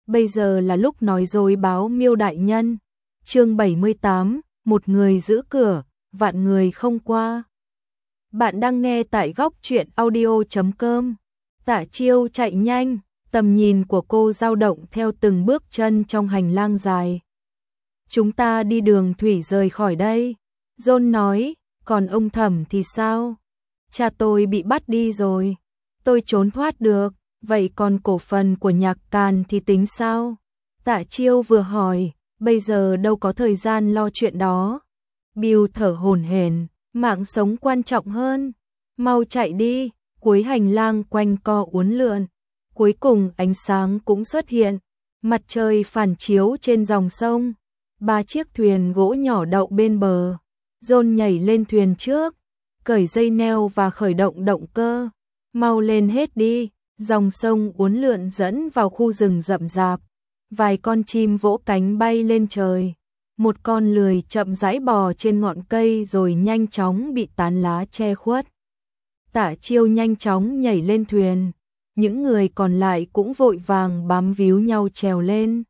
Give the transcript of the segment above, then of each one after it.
bây giờ là lúc nói dối báo Miêu đại nhân. Chương 78, một người giữ cửa, vạn người không qua. Bạn đang nghe tại góc truyện audio.com. Tạ Chiêu chạy nhanh, tầm nhìn của cô dao động theo từng bước chân trong hành lang dài. Chúng ta đi đường thủy rời khỏi đây. John nói, còn ông Thẩm thì sao? Cha tôi bị bắt đi rồi. Tôi trốn thoát được, vậy còn cổ phần của Nhạc Càn thì tính sao? Tạ Chiêu vừa hỏi, bây giờ đâu có thời gian lo chuyện đó. Bill thở hổn hển, mạng sống quan trọng hơn. Mau chạy đi, cuối hành lang quanh co uốn lượn. Cuối cùng ánh sáng cũng xuất hiện, mặt trời phản chiếu trên dòng sông. 3 chiếc thuyền gỗ nhỏ đậu bên bờ. John nhảy lên thuyền trước, cởi dây neo và khởi động động cơ. Mau lên hết đi, dòng sông uốn lượn dẫn vào khu rừng rậm rạp. Vài con chim vỗ cánh bay lên trời. Một con lười chậm rãi bò trên ngọn cây rồi nhanh chóng bị tán lá che khuất. Tạ Chiêu nhanh chóng nhảy lên thuyền. Những người còn lại cũng vội vàng bám víu nhau trèo lên.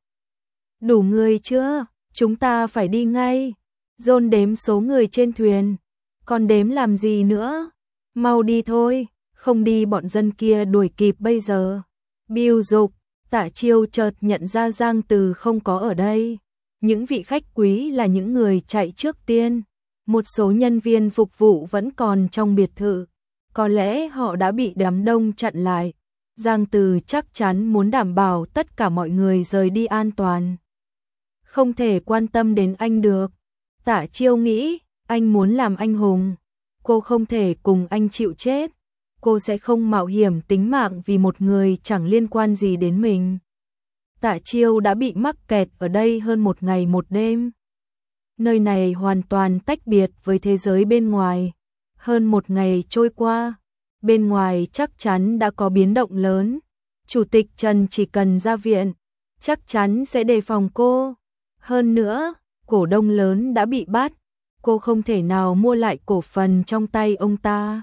Đủ người chưa? Chúng ta phải đi ngay. John đếm số người trên thuyền. Còn đếm làm gì nữa? Mau đi thôi, không đi bọn dân kia đuổi kịp bây giờ. Bill dục. Tạ Chiêu chợt nhận ra Giang Từ không có ở đây. Những vị khách quý là những người chạy trước tiên. Một số nhân viên phục vụ vẫn còn trong biệt thự. Có lẽ họ đã bị đám đông chặn lại. Giang Từ chắc chắn muốn đảm bảo tất cả mọi người rời đi an toàn. Không thể quan tâm đến anh được. Tạ Chiêu nghĩ, anh muốn làm anh hùng. Cô không thể cùng anh chịu chết. Cô sẽ không mạo hiểm tính mạng vì một người chẳng liên quan gì đến mình. Tạ Chiêu đã bị mắc kẹt ở đây hơn một ngày một đêm. Nơi này hoàn toàn tách biệt với thế giới bên ngoài. Hơn một ngày trôi qua, bên ngoài chắc chắn đã có biến động lớn. Chủ tịch Trần chỉ cần ra viện, chắc chắn sẽ đề phòng cô. Hơn nữa, cổ đông lớn đã bị bắt. Cô không thể nào mua lại cổ phần trong tay ông ta.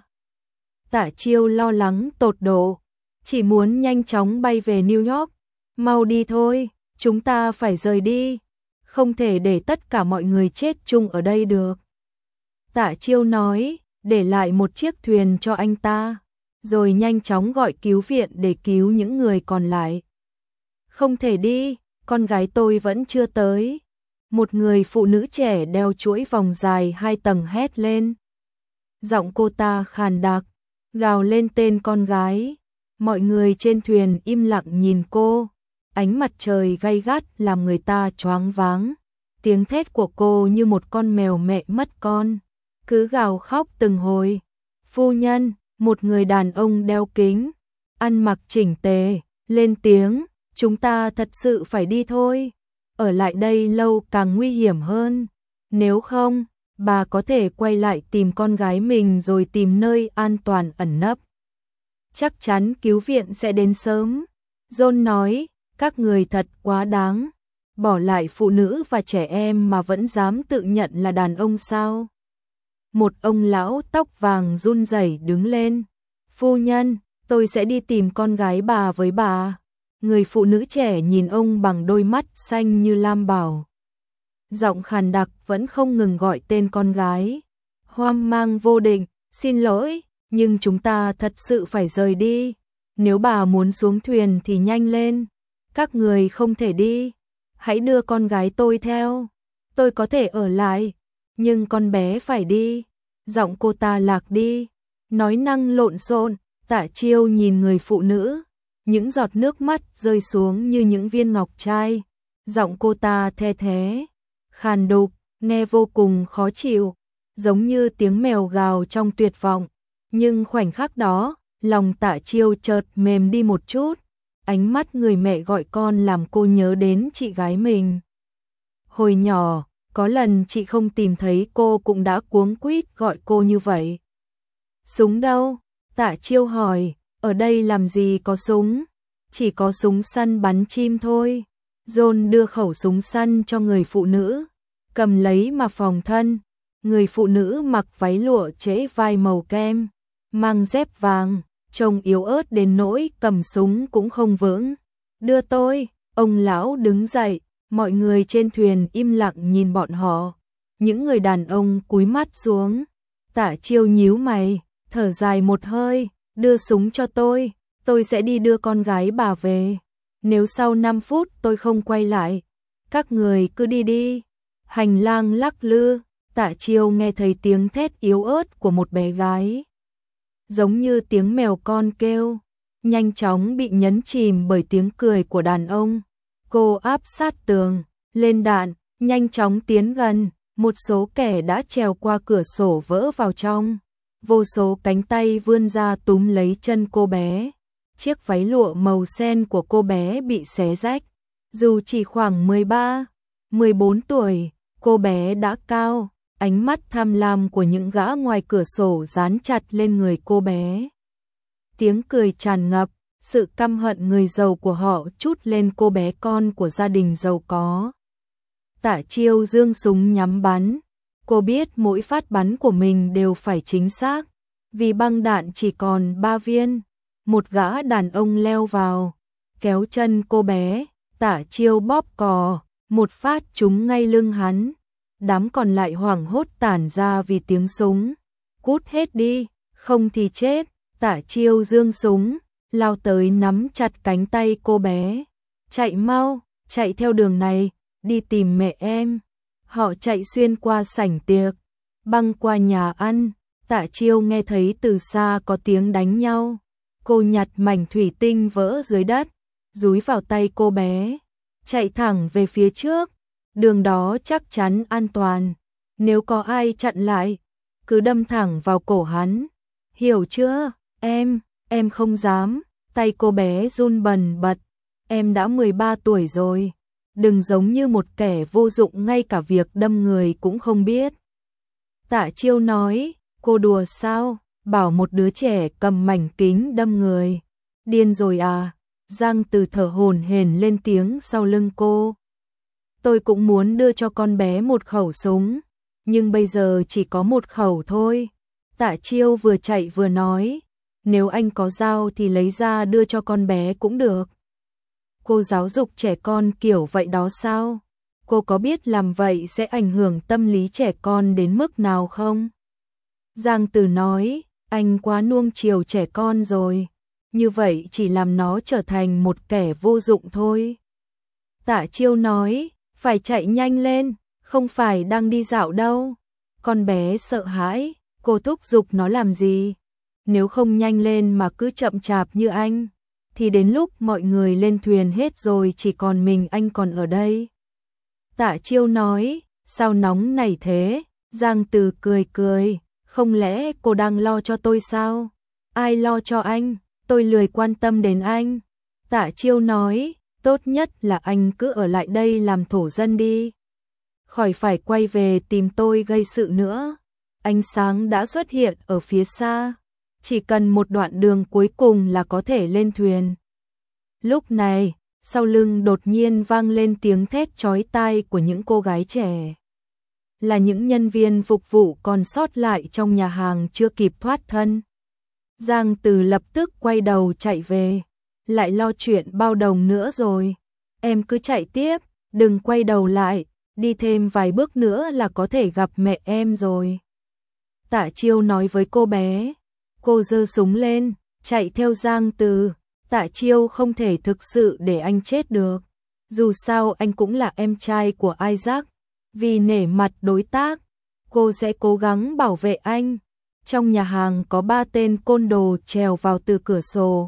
Tạ Chiêu lo lắng tột độ, chỉ muốn nhanh chóng bay về New York. Mau đi thôi, chúng ta phải rời đi. Không thể để tất cả mọi người chết chung ở đây được. Tạ Chiêu nói, để lại một chiếc thuyền cho anh ta, rồi nhanh chóng gọi cứu viện để cứu những người còn lại. Không thể đi, con gái tôi vẫn chưa tới. Một người phụ nữ trẻ đeo chuỗi vòng dài 2 tầng hét lên. Giọng cô ta khàn đặc, gào lên tên con gái. Mọi người trên thuyền im lặng nhìn cô. Ánh mặt trời gay gắt làm người ta choáng váng. Tiếng thét của cô như một con mèo mẹ mất con, cứ gào khóc từng hồi. Phu nhân, một người đàn ông đeo kính, ăn mặc chỉnh tề, lên tiếng, chúng ta thật sự phải đi thôi. Ở lại đây lâu càng nguy hiểm hơn. Nếu không, bà có thể quay lại tìm con gái mình rồi tìm nơi an toàn ẩn nấp. Chắc chắn cứu viện sẽ đến sớm. John nói, các người thật quá đáng. Bỏ lại phụ nữ và trẻ em mà vẫn dám tự nhận là đàn ông sao? Một ông lão tóc vàng run rẩy đứng lên. Phu nhân, tôi sẽ đi tìm con gái bà với bà. Người phụ nữ trẻ nhìn ông bằng đôi mắt xanh như lam bảo. Giọng khàn đặc vẫn không ngừng gọi tên con gái. Hoang mang vô định, xin lỗi, nhưng chúng ta thật sự phải rời đi. Nếu bà muốn xuống thuyền thì nhanh lên. Các người không thể đi. Hãy đưa con gái tôi theo. Tôi có thể ở lại, nhưng con bé phải đi. Giọng cô ta lạc đi, nói năng lộn xộn. Tạ Chiêu nhìn người phụ nữ. Những giọt nước mắt rơi xuống như những viên ngọc trai. Giọng cô ta the thé, khàn đục, nghe vô cùng khó chịu, giống như tiếng mèo gào trong tuyệt vọng. Nhưng khoảnh khắc đó, lòng Tạ Chiêu chợt mềm đi một chút. Ánh mắt người mẹ gọi con làm cô nhớ đến chị gái mình. Hồi nhỏ, có lần chị không tìm thấy cô cũng đã cuống quýt gọi cô như vậy. Súng đâu? Tạ Chiêu hỏi, ở đây làm gì có súng? Chỉ có súng săn bắn chim thôi. John đưa khẩu súng săn cho người phụ nữ, cầm lấy mà phòng thân. Người phụ nữ mặc váy lụa trễ vai màu kem, mang dép vàng, trông yếu ớt đến nỗi cầm súng cũng không vững. Đưa tôi, Ông lão đứng dậy, mọi người trên thuyền im lặng nhìn bọn họ. Những người đàn ông cúi mắt xuống. Tạ Chiêu nhíu mày, thở dài một hơi, đưa súng cho tôi sẽ đi đưa con gái bà về. Nếu sau 5 phút tôi không quay lại, các người cứ đi đi. Hành lang lắc lư, Tạ Chiêu nghe thấy tiếng thét yếu ớt của một bé gái. Giống như tiếng mèo con kêu, nhanh chóng bị nhấn chìm bởi tiếng cười của đàn ông. Cô áp sát tường, lên đạn, nhanh chóng tiến gần, một số kẻ đã trèo qua cửa sổ vỡ vào trong. Vô số cánh tay vươn ra túm lấy chân cô bé. Chiếc váy lụa màu sen của cô bé bị xé rách. Dù chỉ khoảng 13, 14 tuổi, cô bé đã cao, ánh mắt tham lam của những gã ngoài cửa sổ dán chặt lên người cô bé. Tiếng cười tràn ngập, sự căm hận người giàu của họ trút lên cô bé con của gia đình giàu có. Tạ Chiêu giương súng nhắm bắn. Cô biết mỗi phát bắn của mình đều phải chính xác, vì băng đạn chỉ còn 3 viên. Một gã đàn ông leo vào, kéo chân cô bé, Tạ Chiêu bóp cò, một phát trúng ngay lưng hắn. Đám còn lại hoảng hốt tản ra vì tiếng súng. Cút hết đi, không thì chết. Tạ Chiêu giương súng, lao tới nắm chặt cánh tay cô bé. Chạy mau, chạy theo đường này, đi tìm mẹ em. Họ chạy xuyên qua sảnh tiệc, băng qua nhà ăn. Tạ Chiêu nghe thấy từ xa có tiếng đánh nhau. Cô nhặt mảnh thủy tinh vỡ dưới đất, dúi vào tay cô bé, chạy thẳng về phía trước. Đường đó chắc chắn an toàn. Nếu có ai chặn lại, cứ đâm thẳng vào cổ hắn. Hiểu chưa? Em không dám. Tay cô bé run bần bật. Em đã 13 tuổi rồi. Đừng giống như một kẻ vô dụng ngay cả việc đâm người cũng không biết. Tạ Chiêu nói, cô đùa sao? Bảo một đứa trẻ cầm mảnh kính đâm người. Điên rồi à? Giang Từ thở hổn hển lên tiếng sau lưng cô. Tôi cũng muốn đưa cho con bé một khẩu súng, nhưng bây giờ chỉ có một khẩu thôi. Tạ Chiêu vừa chạy vừa nói, nếu anh có dao thì lấy ra đưa cho con bé cũng được. Cô giáo dục trẻ con kiểu vậy đó sao? Cô có biết làm vậy sẽ ảnh hưởng tâm lý trẻ con đến mức nào không? Giang Từ nói, anh quá nuông chiều trẻ con rồi, như vậy chỉ làm nó trở thành một kẻ vô dụng thôi. Tạ Chiêu nói, phải chạy nhanh lên, không phải đang đi dạo đâu. Con bé sợ hãi, cô thúc giục nó làm gì? Nếu không nhanh lên mà cứ chậm chạp như anh, thì đến lúc mọi người lên thuyền hết rồi chỉ còn mình anh còn ở đây. Tạ Chiêu nói, sao nóng này thế? Giang Từ cười cười, không lẽ cô đang lo cho tôi sao? Ai lo cho anh? Tôi lười quan tâm đến anh. Tạ Chiêu nói, tốt nhất là anh cứ ở lại đây làm thổ dân đi. Khỏi phải quay về tìm tôi gây sự nữa. Ánh sáng đã xuất hiện ở phía xa. Chỉ cần một đoạn đường cuối cùng là có thể lên thuyền. Lúc này, sau lưng đột nhiên vang lên tiếng thét chói tai của những cô gái trẻ. Là những nhân viên phục vụ còn sót lại trong nhà hàng chưa kịp thoát thân. Giang Từ lập tức quay đầu chạy về. Lại lo chuyện bao đồng nữa rồi. Em cứ chạy tiếp, đừng quay đầu lại, đi thêm vài bước nữa là có thể gặp mẹ em rồi. Tạ Chiêu nói với cô bé. Cô giơ súng lên, chạy theo Giang Từ. Tạ Chiêu không thể thực sự để anh chết được. Dù sao anh cũng là em trai của Isaac. Vì nể mặt đối tác, cô sẽ cố gắng bảo vệ anh. Trong nhà hàng có 3 tên côn đồ trèo vào từ cửa sổ.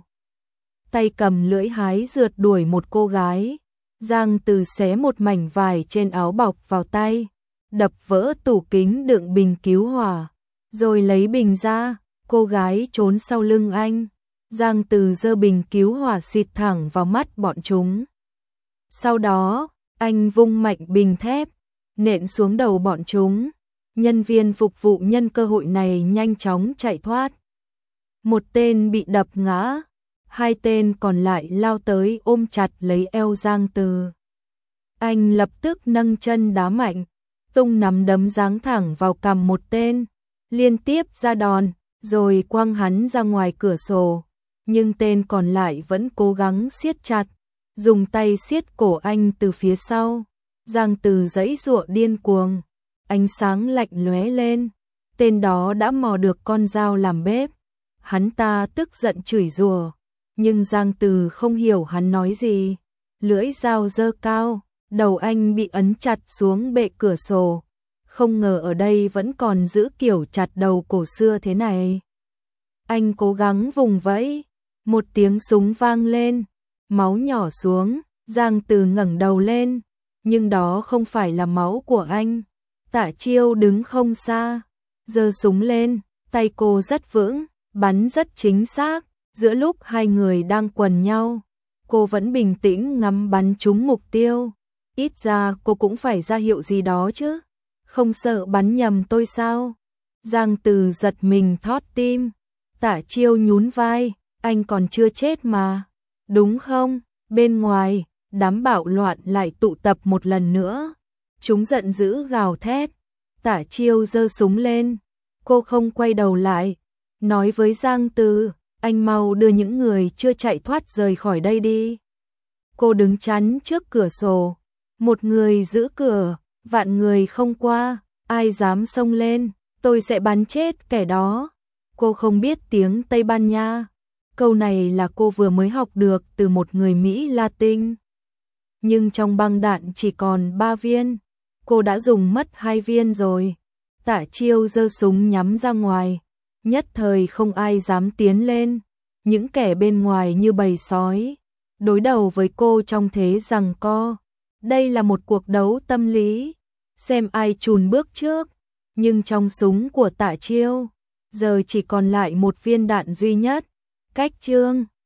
Tay cầm lưỡi hái rượt đuổi một cô gái. Giang Từ xé một mảnh vải trên áo bọc vào tay, đập vỡ tủ kính đựng bình cứu hỏa, rồi lấy bình ra. Cô gái trốn sau lưng anh. Giang Từ giơ bình cứu hỏa xịt thẳng vào mắt bọn chúng. Sau đó, anh vung mạnh bình thép, nện xuống đầu bọn chúng. Nhân viên phục vụ nhân cơ hội này nhanh chóng chạy thoát. Một tên bị đập ngã, 2 tên còn lại lao tới ôm chặt lấy eo Giang Từ. Anh lập tức nâng chân đá mạnh, tung nắm đấm giáng thẳng vào cằm một tên, liên tiếp ra đòn, rồi quăng hắn ra ngoài cửa sổ. Nhưng tên còn lại vẫn cố gắng siết chặt. dùng tay siết cổ anh từ phía sau. Giang Từ giãy giụa điên cuồng, ánh sáng lạnh lóe lên, tên đó đã mò được con dao làm bếp. Hắn ta tức giận chửi rủa, nhưng Giang Từ không hiểu hắn nói gì. Lưỡi dao giơ cao, đầu anh bị ấn chặt xuống bệ cửa sổ. Không ngờ ở đây vẫn còn giữ kiểu chặt đầu cổ xưa thế này. Anh cố gắng vùng vẫy, một tiếng súng vang lên, máu nhỏ xuống, Giang Từ ngẩng đầu lên, nhưng đó không phải là máu của anh. Tạ Chiêu đứng không xa, giơ súng lên, tay cô rất vững, bắn rất chính xác. Giữa lúc hai người đang quần nhau, cô vẫn bình tĩnh ngắm bắn trúng mục tiêu. Ít ra cô cũng phải ra hiệu gì đó chứ, không sợ bắn nhầm tôi sao? Giang Từ giật mình thót tim. Tạ Chiêu nhún vai, anh còn chưa chết mà, đúng không? Bên ngoài, đám bạo loạn lại tụ tập một lần nữa. Chúng giận dữ gào thét. Tạ Chiêu giơ súng lên, cô không quay đầu lại, nói với Giang Từ, anh mau đưa những người chưa chạy thoát rời khỏi đây đi. Cô đứng chắn trước cửa sổ, một người giữ cửa, vạn người không qua, ai dám xông lên, tôi sẽ bắn chết kẻ đó. Cô không biết tiếng Tây Ban Nha, câu này là cô vừa mới học được từ một người Mỹ Latin. Nhưng trong băng đạn chỉ còn 3 viên, cô đã dùng mất 2 viên rồi. Tạ Chiêu giơ súng nhắm ra ngoài, nhất thời không ai dám tiến lên, những kẻ bên ngoài như bầy sói, đối đầu với cô trong thế giằng co. Đây là một cuộc đấu tâm lý, xem ai chùn bước trước, nhưng trong súng của Tạ Chiêu, giờ chỉ còn lại một viên đạn duy nhất. Cách chương